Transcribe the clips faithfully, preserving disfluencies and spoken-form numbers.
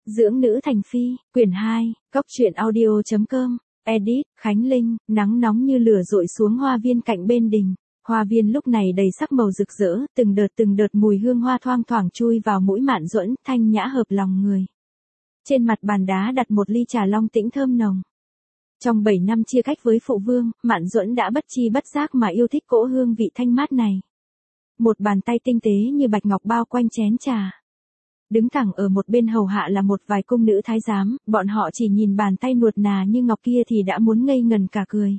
Dưỡng nữ thành phi, quyển hai, góc truyện audio.com, edit, Khánh Linh, nắng nóng như lửa dội xuống hoa viên cạnh bên đình. Hoa viên lúc này đầy sắc màu rực rỡ, từng đợt từng đợt mùi hương hoa thoang thoảng chui vào mũi Mạn Duẫn, thanh nhã hợp lòng người. Trên mặt bàn đá đặt một ly trà long tĩnh thơm nồng. Trong bảy năm chia cách với phụ vương, Mạn Duẫn đã bất chi bất giác mà yêu thích cỗ hương vị thanh mát này. Một bàn tay tinh tế như bạch ngọc bao quanh chén trà. Đứng thẳng ở một bên hầu hạ là một vài cung nữ thái giám, bọn họ chỉ nhìn bàn tay nuột nà như ngọc kia thì đã muốn ngây ngần cả cười.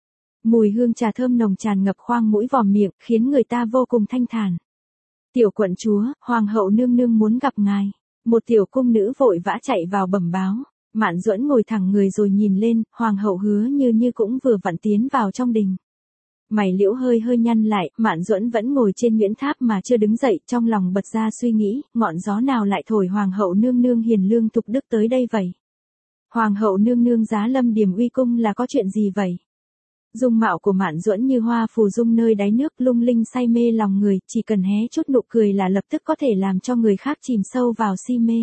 Mùi hương trà thơm nồng tràn ngập khoang mũi vòm miệng, khiến người ta vô cùng thanh thản. Tiểu quận chúa, hoàng hậu nương nương muốn gặp ngài. Một tiểu cung nữ vội vã chạy vào bẩm báo. Mạn Duẫn ngồi thẳng người rồi nhìn lên, hoàng hậu Hứa Như Như cũng vừa vặn tiến vào trong đình. Mày liễu hơi hơi nhăn lại, Mạn Duẫn vẫn ngồi trên nhuyễn tháp mà chưa đứng dậy, trong lòng bật ra suy nghĩ, ngọn gió nào lại thổi hoàng hậu nương nương hiền lương thục đức tới đây vậy? Hoàng hậu nương nương giá lâm Điểm Uy cung là có chuyện gì vậy? Dung mạo của Mạn Duẫn như hoa phù dung nơi đáy nước, lung linh say mê lòng người, chỉ cần hé chút nụ cười là lập tức có thể làm cho người khác chìm sâu vào si mê.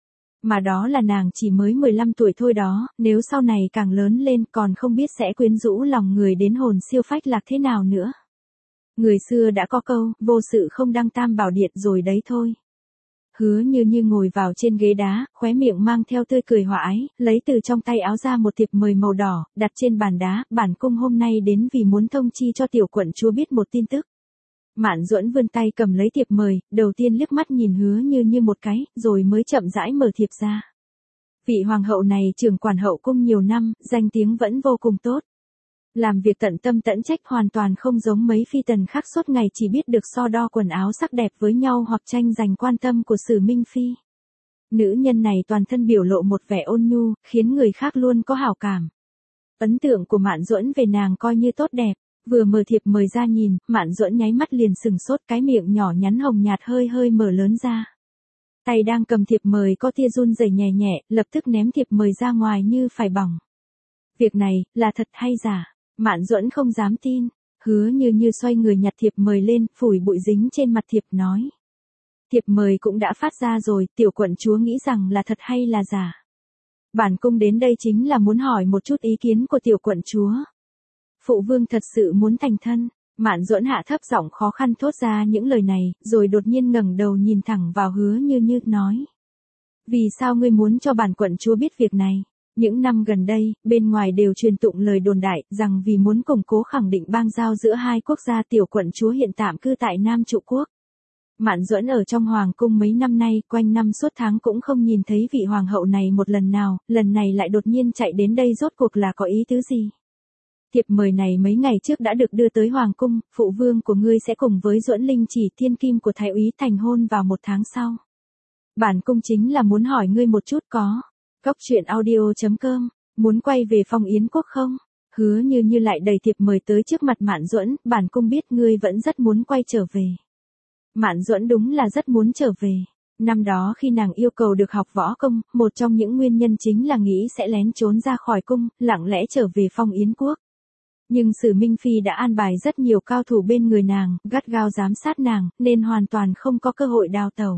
Mà đó là nàng chỉ mới mười lăm tuổi thôi đó, nếu sau này càng lớn lên còn không biết sẽ quyến rũ lòng người đến hồn siêu phách lạc thế nào nữa. Người xưa đã có câu, vô sự không đăng tam bảo điện rồi đấy thôi. Hứa Như Như ngồi vào trên ghế đá, khóe miệng mang theo tươi cười hòa ái, lấy từ trong tay áo ra một thiệp mời màu đỏ, đặt trên bàn đá, bản cung hôm nay đến vì muốn thông chi cho tiểu quận chúa biết một tin tức. Mạn Duẫn vươn tay cầm lấy thiệp mời, đầu tiên liếc mắt nhìn Hứa Như Như một cái, rồi mới chậm rãi mở thiệp ra. Vị hoàng hậu này trưởng quản hậu cung nhiều năm, danh tiếng vẫn vô cùng tốt. Làm việc tận tâm tận trách, hoàn toàn không giống mấy phi tần khác suốt ngày chỉ biết được so đo quần áo sắc đẹp với nhau hoặc tranh giành quan tâm của Sử Minh Phi. Nữ nhân này toàn thân biểu lộ một vẻ ôn nhu, khiến người khác luôn có hảo cảm. Ấn tượng của Mạn Duẫn về nàng coi như tốt đẹp. Vừa mở thiệp mời ra nhìn, Mạn Duẫn nháy mắt liền sừng sốt, cái miệng nhỏ nhắn hồng nhạt hơi hơi mở lớn ra. Tay đang cầm thiệp mời có tia run rẩy nhẹ nhẹ, lập tức ném thiệp mời ra ngoài như phải bỏng. Việc này, là thật hay giả? Mạn Duẫn không dám tin. Hứa Như Như xoay người nhặt thiệp mời lên, phủi bụi dính trên mặt thiệp nói. Thiệp mời cũng đã phát ra rồi, tiểu quận chúa nghĩ rằng là thật hay là giả? Bản cung đến đây chính là muốn hỏi một chút ý kiến của tiểu quận chúa. Phụ vương thật sự muốn thành thân. Mạn Duẫn hạ thấp giọng khó khăn thốt ra những lời này, rồi đột nhiên ngẩng đầu nhìn thẳng vào Hứa Như Như nói. Vì sao ngươi muốn cho bản quận chúa biết việc này? Những năm gần đây, bên ngoài đều truyền tụng lời đồn đại, rằng vì muốn củng cố khẳng định bang giao giữa hai quốc gia, tiểu quận chúa hiện tạm cư tại Nam Trụ Quốc. Mạn Duẫn ở trong hoàng cung mấy năm nay, quanh năm suốt tháng cũng không nhìn thấy vị hoàng hậu này một lần nào, lần này lại đột nhiên chạy đến đây rốt cuộc là có ý tứ gì? Thiệp mời này mấy ngày trước đã được đưa tới hoàng cung, phụ vương của ngươi sẽ cùng với Duẫn Linh Chỉ thiên kim của thái úy thành hôn vào một tháng sau. Bản cung chính là muốn hỏi ngươi một chút có. Góc truyện audio.com, muốn quay về Phong Yến Quốc không? Hứa Như Như lại đầy thiệp mời tới trước mặt Mạn Duẫn, bản cung biết ngươi vẫn rất muốn quay trở về. Mạn Duẫn đúng là rất muốn trở về. Năm đó khi nàng yêu cầu được học võ công, một trong những nguyên nhân chính là nghĩ sẽ lén trốn ra khỏi cung, lặng lẽ trở về Phong Yến Quốc. Nhưng Sử Minh Phi đã an bài rất nhiều cao thủ bên người nàng, gắt gao giám sát nàng, nên hoàn toàn không có cơ hội đào tẩu.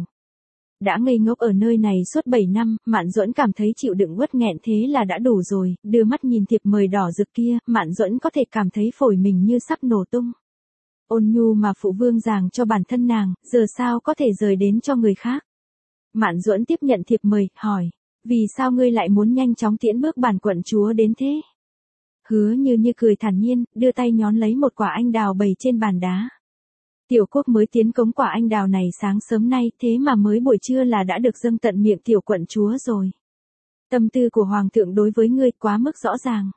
Đã ngây ngốc ở nơi này suốt bảy năm, Mạn Duẫn cảm thấy chịu đựng uất nghẹn thế là đã đủ rồi, đưa mắt nhìn thiệp mời đỏ rực kia, Mạn Duẫn có thể cảm thấy phổi mình như sắp nổ tung. Ôn nhu mà phụ vương giảng cho bản thân nàng, giờ sao có thể rời đến cho người khác. Mạn Duẫn tiếp nhận thiệp mời, hỏi, vì sao ngươi lại muốn nhanh chóng tiễn bước bản quận chúa đến thế? Hứa Như Như cười thản nhiên, đưa tay nhón lấy một quả anh đào bày trên bàn đá. Tiểu quốc mới tiến cống quả anh đào này sáng sớm nay, thế mà mới buổi trưa là đã được dâng tận miệng tiểu quận chúa rồi. Tâm tư của hoàng thượng đối với ngươi quá mức rõ ràng.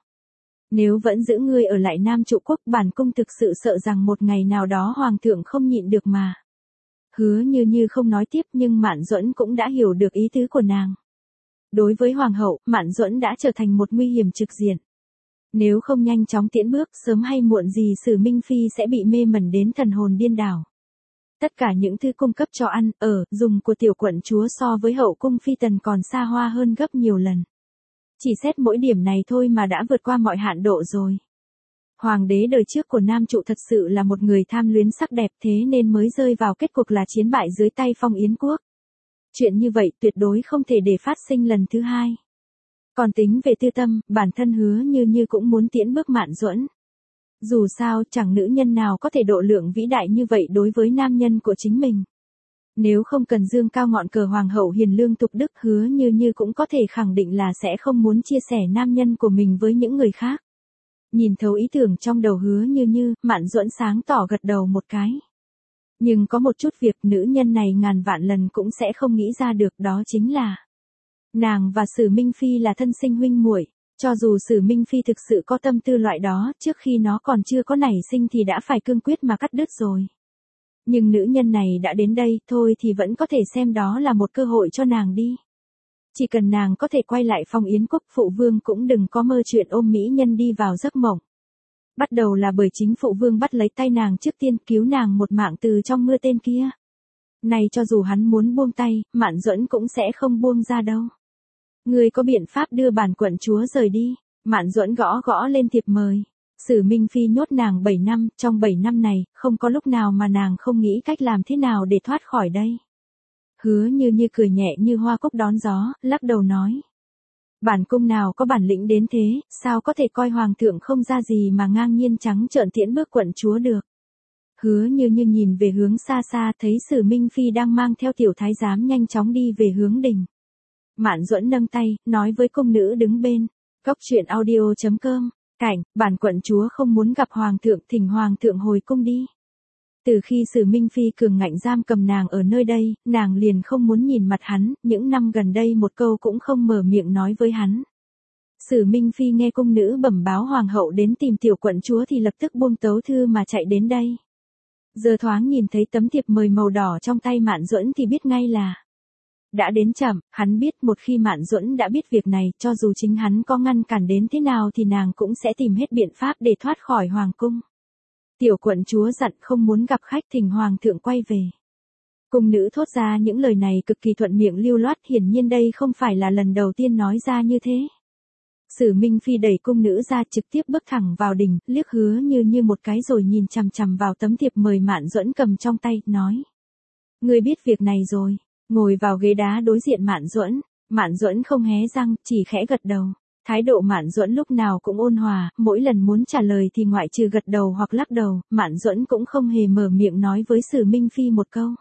Nếu vẫn giữ ngươi ở lại Nam Trụ Quốc, bản cung thực sự sợ rằng một ngày nào đó hoàng thượng không nhịn được mà. Hứa Như Như không nói tiếp, nhưng Mạn Duẫn cũng đã hiểu được ý tứ của nàng. Đối với hoàng hậu, Mạn Duẫn đã trở thành một nguy hiểm trực diện. Nếu không nhanh chóng tiễn bước, sớm hay muộn gì Sử Minh Phi sẽ bị mê mẩn đến thần hồn điên đảo. Tất cả những thứ cung cấp cho ăn, ở, dùng của tiểu quận chúa so với hậu cung phi tần còn xa hoa hơn gấp nhiều lần. Chỉ xét mỗi điểm này thôi mà đã vượt qua mọi hạn độ rồi. Hoàng đế đời trước của Nam Trụ thật sự là một người tham luyến sắc đẹp, thế nên mới rơi vào kết cục là chiến bại dưới tay Phong Yến Quốc. Chuyện như vậy tuyệt đối không thể để phát sinh lần thứ hai. Còn tính về tư tâm, bản thân Hứa Như Như cũng muốn tiễn bước Mạn Duẫn. Dù sao, chẳng nữ nhân nào có thể độ lượng vĩ đại như vậy đối với nam nhân của chính mình. Nếu không cần dương cao ngọn cờ hoàng hậu hiền lương tục đức, Hứa Như Như cũng có thể khẳng định là sẽ không muốn chia sẻ nam nhân của mình với những người khác. Nhìn thấu ý tưởng trong đầu Hứa Như Như, Mạn Duẫn sáng tỏ gật đầu một cái. Nhưng có một chút việc nữ nhân này ngàn vạn lần cũng sẽ không nghĩ ra được, đó chính là nàng và Sử Minh Phi là thân sinh huynh muội. Cho dù Sử Minh Phi thực sự có tâm tư loại đó, trước khi nó còn chưa có nảy sinh thì đã phải cương quyết mà cắt đứt rồi. Nhưng nữ nhân này đã đến đây, thôi thì vẫn có thể xem đó là một cơ hội cho nàng đi. Chỉ cần nàng có thể quay lại Phong Yến Quốc, phụ vương cũng đừng có mơ chuyện ôm mỹ nhân đi vào giấc mộng. Bắt đầu là bởi chính phụ vương bắt lấy tay nàng trước tiên, cứu nàng một mạng từ trong mưa tên kia. Này cho dù hắn muốn buông tay, Mạn Duẫn cũng sẽ không buông ra đâu. Ngươi có biện pháp đưa bản quận chúa rời đi? Mạn Duẫn gõ gõ lên thiệp mời. Sử Minh Phi nhốt nàng bảy năm, trong bảy năm này, không có lúc nào mà nàng không nghĩ cách làm thế nào để thoát khỏi đây. Hứa Như Như cười nhẹ như hoa cúc đón gió, lắc đầu nói. Bản cung nào có bản lĩnh đến thế, sao có thể coi hoàng thượng không ra gì mà ngang nhiên trắng trợn tiễn bước quận chúa được. Hứa Như Như nhìn về hướng xa xa, thấy Sử Minh Phi đang mang theo tiểu thái giám nhanh chóng đi về hướng đình. Mạn Duẫn nâng tay, nói với cung nữ đứng bên. Cốc truyện audio chấm com. Cảnh, bản quận chúa không muốn gặp hoàng thượng, thỉnh hoàng thượng hồi cung đi. Từ khi Sử Minh Phi cường ngạnh giam cầm nàng ở nơi đây, nàng liền không muốn nhìn mặt hắn, những năm gần đây một câu cũng không mở miệng nói với hắn. Sử Minh Phi nghe cung nữ bẩm báo hoàng hậu đến tìm tiểu quận chúa thì lập tức buông tấu thư mà chạy đến đây. Giờ thoáng nhìn thấy tấm thiệp mời màu đỏ trong tay Mạn Duẫn thì biết ngay là đã đến chậm. Hắn biết một khi Mạn Duẫn đã biết việc này, cho dù chính hắn có ngăn cản đến thế nào thì nàng cũng sẽ tìm hết biện pháp để thoát khỏi hoàng cung. Tiểu quận chúa dặn không muốn gặp khách, thỉnh hoàng thượng quay về. Cung nữ thốt ra những lời này cực kỳ thuận miệng lưu loát, hiển nhiên đây không phải là lần đầu tiên nói ra như thế. Sử Minh Phi đẩy cung nữ ra, trực tiếp bước thẳng vào đình, liếc Hứa Như Như một cái rồi nhìn chằm chằm vào tấm thiệp mời Mạn Duẫn cầm trong tay, nói. Ngươi biết việc này rồi. Ngồi vào ghế đá đối diện Mạn Duẫn. Mạn Duẫn không hé răng, chỉ khẽ gật đầu. Thái độ Mạn Duẫn lúc nào cũng ôn hòa, mỗi lần muốn trả lời thì ngoại trừ gật đầu hoặc lắc đầu, Mạn Duẫn cũng không hề mở miệng nói với Sử Minh Phi một câu.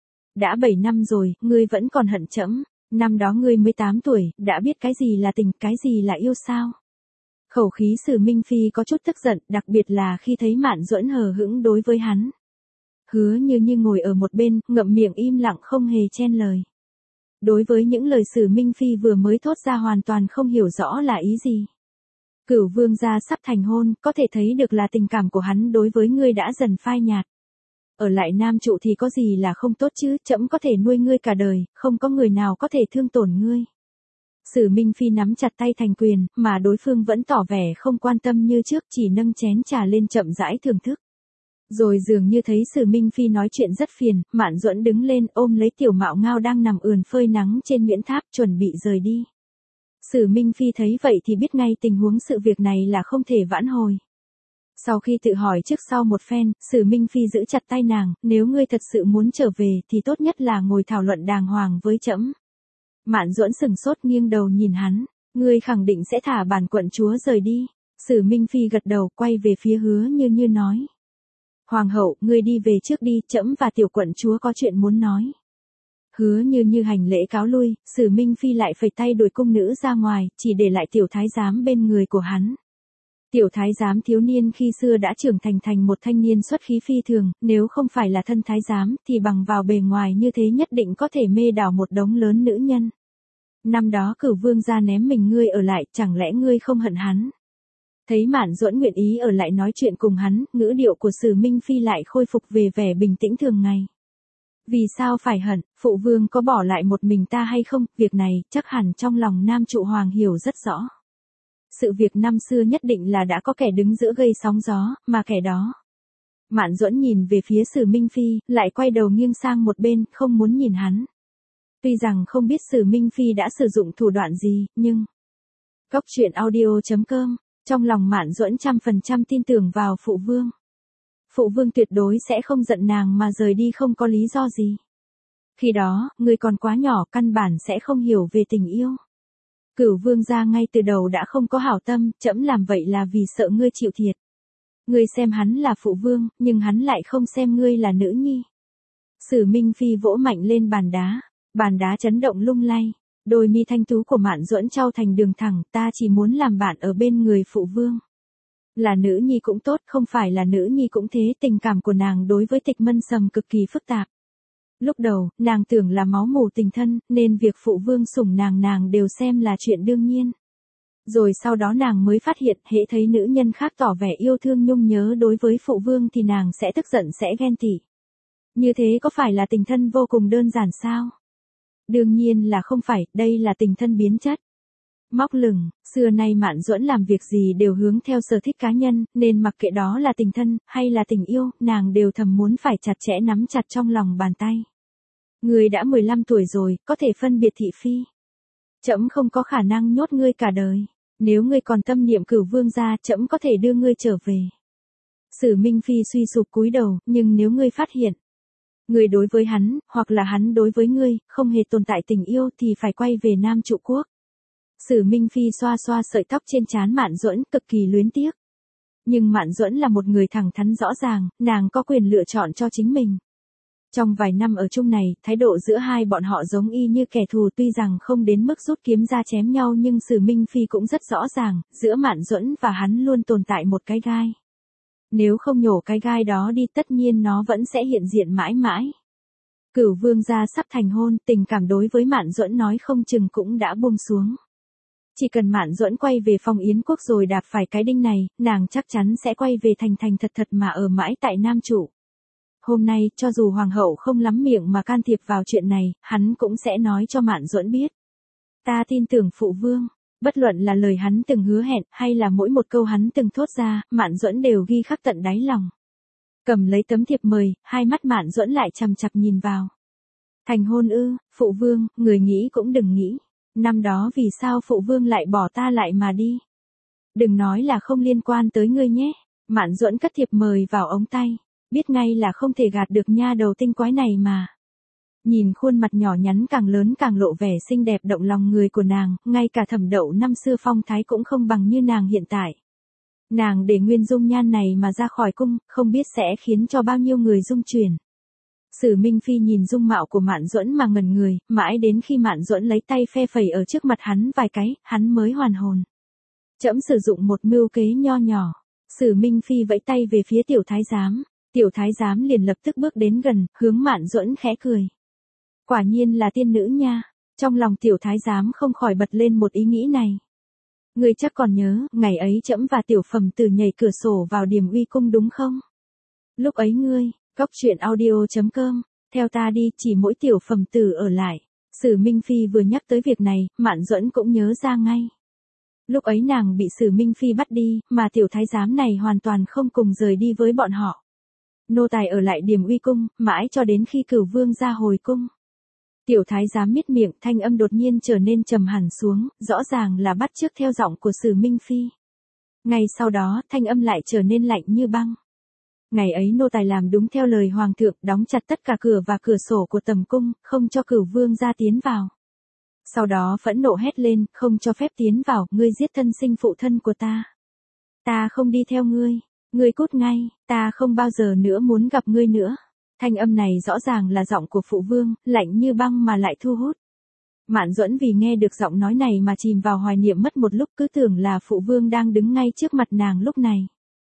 Đã bảy năm rồi, ngươi vẫn còn hận trẫm. Năm đó ngươi mới tám tuổi, đã biết cái gì là tình, cái gì là yêu sao? Khẩu khí Sử Minh Phi có chút tức giận, đặc biệt là khi thấy Mạn Duẫn hờ hững đối với hắn. Hứa Như Như ngồi ở một bên, ngậm miệng im lặng không hề chen lời. Đối với những lời Sử Minh Phi vừa mới thốt ra hoàn toàn không hiểu rõ là ý gì. Cửu vương gia sắp thành hôn, có thể thấy được là tình cảm của hắn đối với ngươi đã dần phai nhạt. Ở lại Nam Trụ thì có gì là không tốt chứ, trẫm có thể nuôi ngươi cả đời, không có người nào có thể thương tổn ngươi. Sử Minh Phi nắm chặt tay thành quyền, mà đối phương vẫn tỏ vẻ không quan tâm như trước, chỉ nâng chén trà lên chậm rãi thưởng thức. Rồi dường như thấy Sử Minh Phi nói chuyện rất phiền, Mạn Duẫn đứng lên ôm lấy tiểu Mạo Ngao đang nằm ườn phơi nắng trên miễn tháp, chuẩn bị rời đi. Sử Minh Phi thấy vậy thì biết ngay tình huống sự việc này là không thể vãn hồi. Sau khi tự hỏi trước sau một phen, Sử Minh Phi giữ chặt tay nàng, nếu ngươi thật sự muốn trở về thì tốt nhất là ngồi thảo luận đàng hoàng với trẫm. Mạn Duẫn sừng sốt nghiêng đầu nhìn hắn, ngươi khẳng định sẽ thả bản quận chúa rời đi. Sử Minh Phi gật đầu, quay về phía Hứa Như Như nói. Hoàng hậu, ngươi đi về trước đi, trẫm và tiểu quận chúa có chuyện muốn nói. Hứa Như Như hành lễ cáo lui, Sử Minh Phi lại phẩy tay đuổi cung nữ ra ngoài, chỉ để lại tiểu thái giám bên người của hắn. Tiểu thái giám thiếu niên khi xưa đã trưởng thành thành một thanh niên xuất khí phi thường, nếu không phải là thân thái giám thì bằng vào bề ngoài như thế nhất định có thể mê đảo một đống lớn nữ nhân. Năm đó Cửu vương gia ném mình ngươi ở lại, chẳng lẽ ngươi không hận hắn? Thấy Mạn Duẫn nguyện ý ở lại nói chuyện cùng hắn, ngữ điệu của Sử Minh Phi lại khôi phục về vẻ bình tĩnh thường ngày. Vì sao phải hận, phụ vương có bỏ lại một mình ta hay không, việc này chắc hẳn trong lòng Nam Trụ Hoàng hiểu rất rõ. Sự việc năm xưa nhất định là đã có kẻ đứng giữa gây sóng gió, mà kẻ đó. Mạn Duẫn nhìn về phía Sử Minh Phi, lại quay đầu nghiêng sang một bên, không muốn nhìn hắn. Tuy rằng không biết Sử Minh Phi đã sử dụng thủ đoạn gì, nhưng... Cốc truyện audio chấm com, trong lòng Mạn Duẫn trăm phần trăm tin tưởng vào phụ vương. Phụ vương tuyệt đối sẽ không giận nàng mà rời đi không có lý do gì. Khi đó, ngươi còn quá nhỏ, căn bản sẽ không hiểu về tình yêu. Cửu vương gia ngay từ đầu đã không có hảo tâm, trẫm làm vậy là vì sợ ngươi chịu thiệt. Ngươi xem hắn là phụ vương, nhưng hắn lại không xem ngươi là nữ nhi. Sử Minh Phi vỗ mạnh lên bàn đá, bàn đá chấn động lung lay, đôi mi thanh tú của Mạn Duẫn trao thành đường thẳng, ta chỉ muốn làm bạn ở bên người phụ vương. Là nữ nhi cũng tốt, không phải là nữ nhi cũng thế, tình cảm của nàng đối với Tịch Mân Sầm cực kỳ phức tạp. Lúc đầu, nàng tưởng là máu mủ tình thân, nên việc phụ vương sủng nàng nàng đều xem là chuyện đương nhiên. Rồi sau đó nàng mới phát hiện, hễ thấy nữ nhân khác tỏ vẻ yêu thương nhung nhớ đối với phụ vương thì nàng sẽ tức giận sẽ ghen tị. Như thế có phải là tình thân vô cùng đơn giản sao? Đương nhiên là không phải, đây là tình thân biến chất. Móc lửng, xưa nay Mạn Duẫn làm việc gì đều hướng theo sở thích cá nhân, nên mặc kệ đó là tình thân, hay là tình yêu, nàng đều thầm muốn phải chặt chẽ nắm chặt trong lòng bàn tay. Ngươi đã mười lăm tuổi rồi, có thể phân biệt thị phi. Trẫm không có khả năng nhốt ngươi cả đời. Nếu ngươi còn tâm niệm Cửu vương gia, trẫm có thể đưa ngươi trở về. Sử Minh Phi suy sụp cúi đầu, nhưng nếu ngươi phát hiện, ngươi đối với hắn, hoặc là hắn đối với ngươi, không hề tồn tại tình yêu thì phải quay về Nam Trụ Quốc. Sử Minh Phi xoa xoa sợi tóc trên trán Mạn Duẫn, cực kỳ luyến tiếc. Nhưng Mạn Duẫn là một người thẳng thắn rõ ràng, nàng có quyền lựa chọn cho chính mình. Trong vài năm ở chung này, thái độ giữa hai bọn họ giống y như kẻ thù, tuy rằng không đến mức rút kiếm ra chém nhau nhưng Sử Minh Phi cũng rất rõ ràng, giữa Mạn Duẫn và hắn luôn tồn tại một cái gai. Nếu không nhổ cái gai đó đi tất nhiên nó vẫn sẽ hiện diện mãi mãi. Cửu vương gia sắp thành hôn, tình cảm đối với Mạn Duẫn nói không chừng cũng đã buông xuống. Chỉ cần Mạn Duẫn quay về Phong Yến Quốc rồi đạp phải cái đinh này, nàng chắc chắn sẽ quay về thành thành thật thật mà ở mãi tại Nam Trụ. Hôm nay, cho dù hoàng hậu không lắm miệng mà can thiệp vào chuyện này, hắn cũng sẽ nói cho Mạn Duẫn biết. Ta tin tưởng phụ vương, bất luận là lời hắn từng hứa hẹn, hay là mỗi một câu hắn từng thốt ra, Mạn Duẫn đều ghi khắc tận đáy lòng. Cầm lấy tấm thiệp mời, hai mắt Mạn Duẫn lại chằm chằm nhìn vào. Thành hôn ư, phụ vương, người nghĩ cũng đừng nghĩ. Năm đó vì sao phụ vương lại bỏ ta lại mà đi? Đừng nói là không liên quan tới ngươi nhé. Mạn Duẫn cất thiệp mời vào ống tay. Biết ngay là không thể gạt được nha đầu tinh quái này mà. Nhìn khuôn mặt nhỏ nhắn càng lớn càng lộ vẻ xinh đẹp động lòng người của nàng, ngay cả Thẩm Đậu năm xưa phong thái cũng không bằng như nàng hiện tại. Nàng để nguyên dung nhan này mà ra khỏi cung, không biết sẽ khiến cho bao nhiêu người rung chuyển. Sử Minh Phi nhìn dung mạo của Mạn Duẫn mà ngẩn người, mãi đến khi Mạn Duẫn lấy tay phe phẩy ở trước mặt hắn vài cái, hắn mới hoàn hồn. Trẫm sử dụng một mưu kế nho nhỏ. Sử Minh Phi vẫy tay về phía tiểu thái giám. Tiểu thái giám liền lập tức bước đến gần, hướng Mạn Duẫn khẽ cười. Quả nhiên là tiên nữ nha. Trong lòng tiểu thái giám không khỏi bật lên một ý nghĩ này. Ngươi chắc còn nhớ, ngày ấy trẫm và tiểu phẩm tử nhảy cửa sổ vào Điểm Uy cung đúng không? Lúc ấy ngươi, Cóc truyện audio chấm com, theo ta đi, chỉ mỗi tiểu phẩm tử ở lại. Sử Minh Phi vừa nhắc tới việc này, Mạn Duẫn cũng nhớ ra ngay. Lúc ấy nàng bị Sử Minh Phi bắt đi, mà tiểu thái giám này hoàn toàn không cùng rời đi với bọn họ. Nô tài ở lại Điểm Uy cung, mãi cho đến khi Cửu vương ra hồi cung. Tiểu thái giám miết miệng, thanh âm đột nhiên trở nên trầm hẳn xuống, rõ ràng là bắt chước theo giọng của Sử Minh Phi. Ngay sau đó, thanh âm lại trở nên lạnh như băng. Ngày ấy nô tài làm đúng theo lời hoàng thượng, đóng chặt tất cả cửa và cửa sổ của tầm cung, không cho Cửu vương ra tiến vào. Sau đó phẫn nộ hét lên, không cho phép tiến vào, ngươi giết thân sinh phụ thân của ta. Ta không đi theo ngươi. Ngươi cút ngay, ta không bao giờ nữa muốn gặp ngươi nữa. Thanh âm này rõ ràng là giọng của phụ vương, lạnh như băng mà lại thu hút. Mạn Duẫn vì nghe được giọng nói này mà chìm vào hoài niệm mất một lúc, cứ tưởng là phụ vương đang đứng ngay trước mặt nàng lúc này.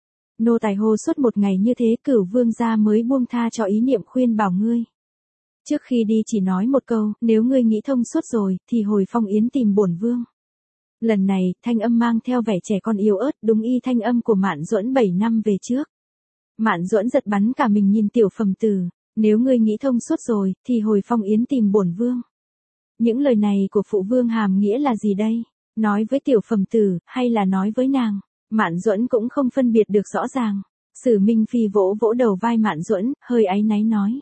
Nô tài hô suốt một ngày như thế, Cửu vương gia mới buông tha cho ý niệm khuyên bảo ngươi. Trước khi đi chỉ nói một câu, nếu ngươi nghĩ thông suốt rồi, thì hồi Phong Yến tìm bổn vương. Lần này, thanh âm mang theo vẻ trẻ con yếu ớt, đúng y thanh âm của Mạn Duẫn bảy năm về trước. Mạn Duẫn giật bắn cả mình nhìn tiểu phẩm tử, nếu ngươi nghĩ thông suốt rồi, thì hồi Phong Yến tìm bổn vương. Những lời này của phụ vương hàm nghĩa là gì đây? Nói với tiểu phẩm tử, hay là nói với nàng? Mạn Duẫn cũng không phân biệt được rõ ràng. Sử Minh Phi vỗ vỗ đầu vai Mạn Duẫn, hơi áy náy nói.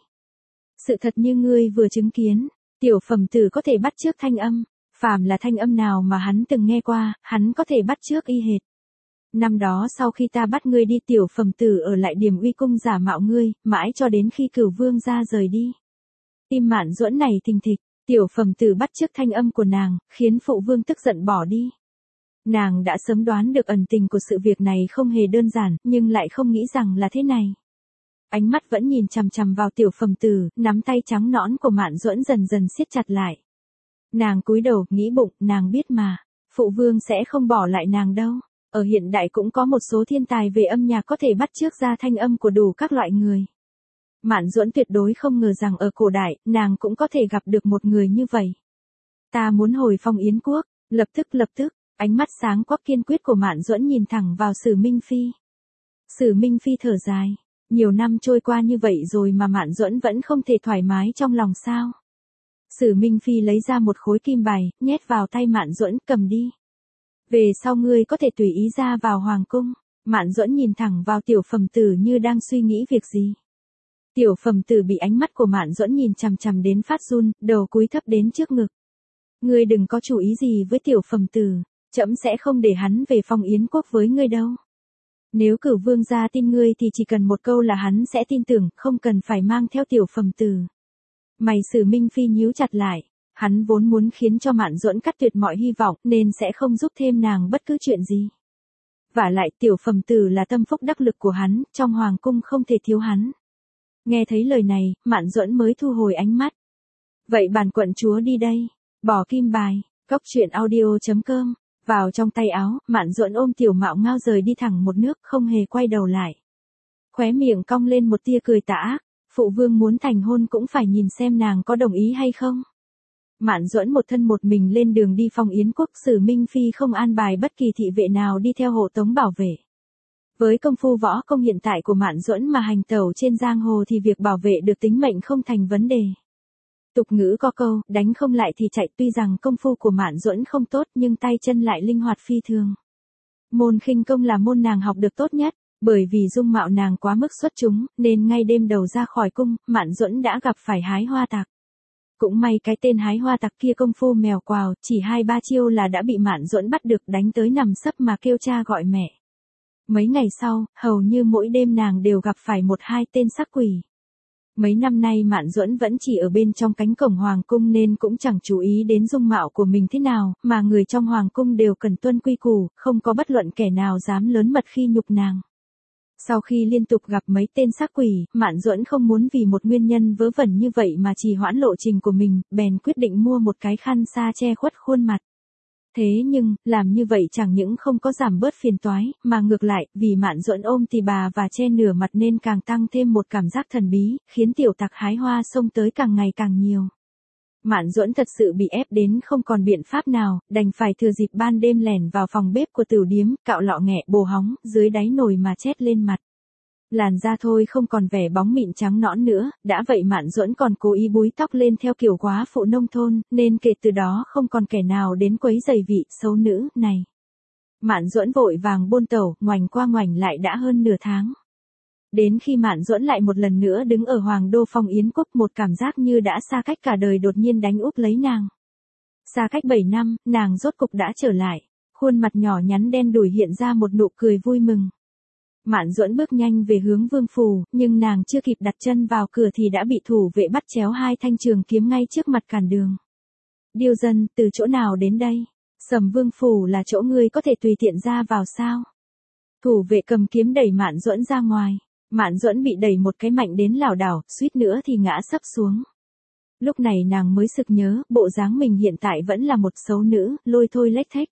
Sự thật như ngươi vừa chứng kiến, tiểu phẩm tử có thể bắt chước thanh âm. Phàm là thanh âm nào mà hắn từng nghe qua, hắn có thể bắt chước y hệt. Năm đó sau khi ta bắt ngươi đi, tiểu phẩm tử ở lại Điểm Uy cung giả mạo ngươi, mãi cho đến khi Cửu vương ra rời đi. Tim Mạn Duẫn này thình thịch, tiểu phẩm tử bắt chước thanh âm của nàng, khiến phụ vương tức giận bỏ đi. Nàng đã sớm đoán được ẩn tình của sự việc này không hề đơn giản, nhưng lại không nghĩ rằng là thế này. Ánh mắt vẫn nhìn chằm chằm vào tiểu phẩm tử, nắm tay trắng nõn của Mạn Duẫn dần dần siết chặt lại. Nàng cúi đầu, nghĩ bụng, nàng biết mà, phụ vương sẽ không bỏ lại nàng đâu. Ở hiện đại cũng có một số thiên tài về âm nhạc có thể bắt chước ra thanh âm của đủ các loại người. Mạn Duẫn tuyệt đối không ngờ rằng ở cổ đại, nàng cũng có thể gặp được một người như vậy. Ta muốn hồi Phong Yến quốc, lập tức lập tức, ánh mắt sáng quắc kiên quyết của Mạn Duẫn nhìn thẳng vào Sử Minh Phi. Sử Minh Phi thở dài, nhiều năm trôi qua như vậy rồi mà Mạn Duẫn vẫn không thể thoải mái trong lòng sao. Sử Minh Phi lấy ra một khối kim bài, nhét vào tay Mạn Duẫn, cầm đi. Về sau ngươi có thể tùy ý ra vào hoàng cung. Mạn Duẫn nhìn thẳng vào tiểu phẩm tử như đang suy nghĩ việc gì. Tiểu phẩm tử bị ánh mắt của Mạn Duẫn nhìn chằm chằm đến phát run, đầu cúi thấp đến trước ngực. Ngươi đừng có chủ ý gì với tiểu phẩm tử, trẫm sẽ không để hắn về Phong Yến quốc với ngươi đâu. Nếu Cửu vương gia tin ngươi thì chỉ cần một câu là hắn sẽ tin tưởng, không cần phải mang theo tiểu phẩm tử. Mày Sử Minh Phi nhíu chặt lại, hắn vốn muốn khiến cho Mạn Duẫn cắt tuyệt mọi hy vọng nên sẽ không giúp thêm nàng bất cứ chuyện gì. Vả lại tiểu phẩm tử là tâm phúc đắc lực của hắn, trong hoàng cung không thể thiếu hắn. Nghe thấy lời này, Mạn Duẫn mới thu hồi ánh mắt. Vậy bản quận chúa đi đây, bỏ kim bài, cốc truyện audio chấm com, vào trong tay áo, Mạn Duẫn ôm tiểu Mạo Ngao rời đi thẳng một nước, không hề quay đầu lại. Khóe miệng cong lên một tia cười tà ác, phụ vương muốn thành hôn cũng phải nhìn xem nàng có đồng ý hay không. Mạn Duẫn một thân một mình lên đường đi Phong Yến quốc, Sử Minh Phi không an bài bất kỳ thị vệ nào đi theo hộ tống bảo vệ. Với công phu võ công hiện tại của Mạn Duẫn mà hành tẩu trên giang hồ thì việc bảo vệ được tính mệnh không thành vấn đề. Tục ngữ có câu, đánh không lại thì chạy, tuy rằng công phu của Mạn Duẫn không tốt nhưng tay chân lại linh hoạt phi thường. Môn khinh công là môn nàng học được tốt nhất, bởi vì dung mạo nàng quá mức xuất chúng, nên ngay đêm đầu ra khỏi cung, Mạn Duẫn đã gặp phải hái hoa tặc. Cũng may cái tên hái hoa tặc kia công phu mèo quào, chỉ hai ba chiêu là đã bị Mạn Duẫn bắt được, đánh tới nằm sấp mà kêu cha gọi mẹ. Mấy ngày sau, hầu như mỗi đêm nàng đều gặp phải một hai tên sắc quỷ. Mấy năm nay Mạn Duẫn vẫn chỉ ở bên trong cánh cổng hoàng cung nên cũng chẳng chú ý đến dung mạo của mình thế nào, mà người trong hoàng cung đều cần tuân quy củ, không có bất luận kẻ nào dám lớn mật khi nhục nàng. Sau khi liên tục gặp mấy tên sắc quỷ, Mạn Duẫn không muốn vì một nguyên nhân vớ vẩn như vậy mà trì hoãn lộ trình của mình, bèn quyết định mua một cái khăn sa che khuất khuôn mặt. Thế nhưng, làm như vậy chẳng những không có giảm bớt phiền toái, mà ngược lại, vì Mạn Duẫn ôm tì bà và che nửa mặt nên càng tăng thêm một cảm giác thần bí, khiến tiểu tặc hái hoa xông tới càng ngày càng nhiều. Mạn Duẫn thật sự bị ép đến không còn biện pháp nào, đành phải thừa dịp ban đêm lẻn vào phòng bếp của tửu điếm, cạo lọ nghẹ bồ hóng, dưới đáy nồi mà chét lên mặt. Làn da thôi không còn vẻ bóng mịn trắng nõn nữa, đã vậy Mạn Duẫn còn cố ý búi tóc lên theo kiểu quá phụ nông thôn, nên kể từ đó không còn kẻ nào đến quấy rầy vị xấu nữ này. Mạn Duẫn vội vàng buôn tẩu, ngoảnh qua ngoảnh lại đã hơn nửa tháng. Đến khi Mạn Duẫn lại một lần nữa đứng ở hoàng đô Phong Yến quốc, một cảm giác như đã xa cách cả đời đột nhiên đánh úp lấy nàng. Xa cách bảy năm, nàng rốt cục đã trở lại, khuôn mặt nhỏ nhắn đen đủi hiện ra một nụ cười vui mừng. Mạn Duẫn bước nhanh về hướng vương phủ, nhưng nàng chưa kịp đặt chân vào cửa thì đã bị thủ vệ bắt chéo hai thanh trường kiếm ngay trước mặt cản đường. Điêu dân, từ chỗ nào đến đây? Sầm vương phủ là chỗ ngươi có thể tùy tiện ra vào sao? Thủ vệ cầm kiếm đẩy Mạn Duẫn ra ngoài. Mạn Duẫn bị đẩy một cái mạnh đến lảo đảo, suýt nữa thì ngã sấp xuống. Lúc này nàng mới sực nhớ, bộ dáng mình hiện tại vẫn là một xấu nữ, lôi thôi lếch thếch.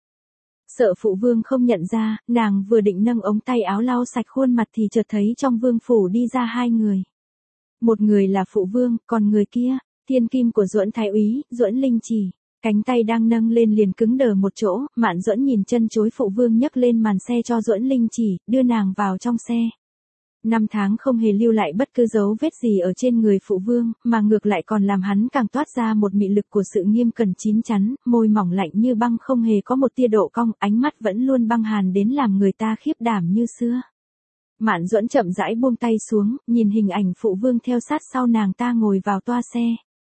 Sợ phụ vương không nhận ra, nàng vừa định nâng ống tay áo lau sạch khuôn mặt thì chợt thấy trong vương phủ đi ra hai người. Một người là phụ vương, còn người kia, thiên kim của Duẫn thái úy, Duẫn Linh Chỉ. Cánh tay đang nâng lên liền cứng đờ một chỗ, Mạn Duẫn nhìn chân chối phụ vương nhấc lên màn xe cho Duẫn Linh Chỉ, đưa nàng vào trong xe. Năm tháng không hề lưu lại bất cứ dấu vết gì ở trên người phụ vương, mà ngược lại còn làm hắn càng toát ra một mị lực của sự nghiêm cẩn chín chắn, môi mỏng lạnh như băng không hề có một tia độ cong, ánh mắt vẫn luôn băng hàn đến làm người ta khiếp đảm như xưa. Mạn Duẫn chậm rãi buông tay xuống, nhìn hình ảnh phụ vương theo sát sau nàng ta ngồi vào toa xe.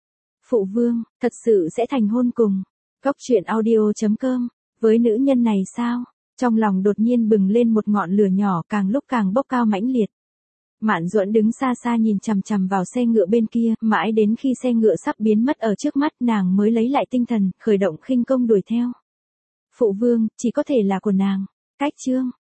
Phụ vương, thật sự sẽ thành hôn cùng. Cốc truyện audio chấm com, với nữ nhân này sao? Trong lòng đột nhiên bừng lên một ngọn lửa nhỏ càng lúc càng bốc cao mãnh liệt. Mạn Duẫn đứng xa xa nhìn chằm chằm vào xe ngựa bên kia, mãi đến khi xe ngựa sắp biến mất ở trước mắt nàng mới lấy lại tinh thần, khởi động khinh công đuổi theo. Phụ vương, chỉ có thể là của nàng. Cách chương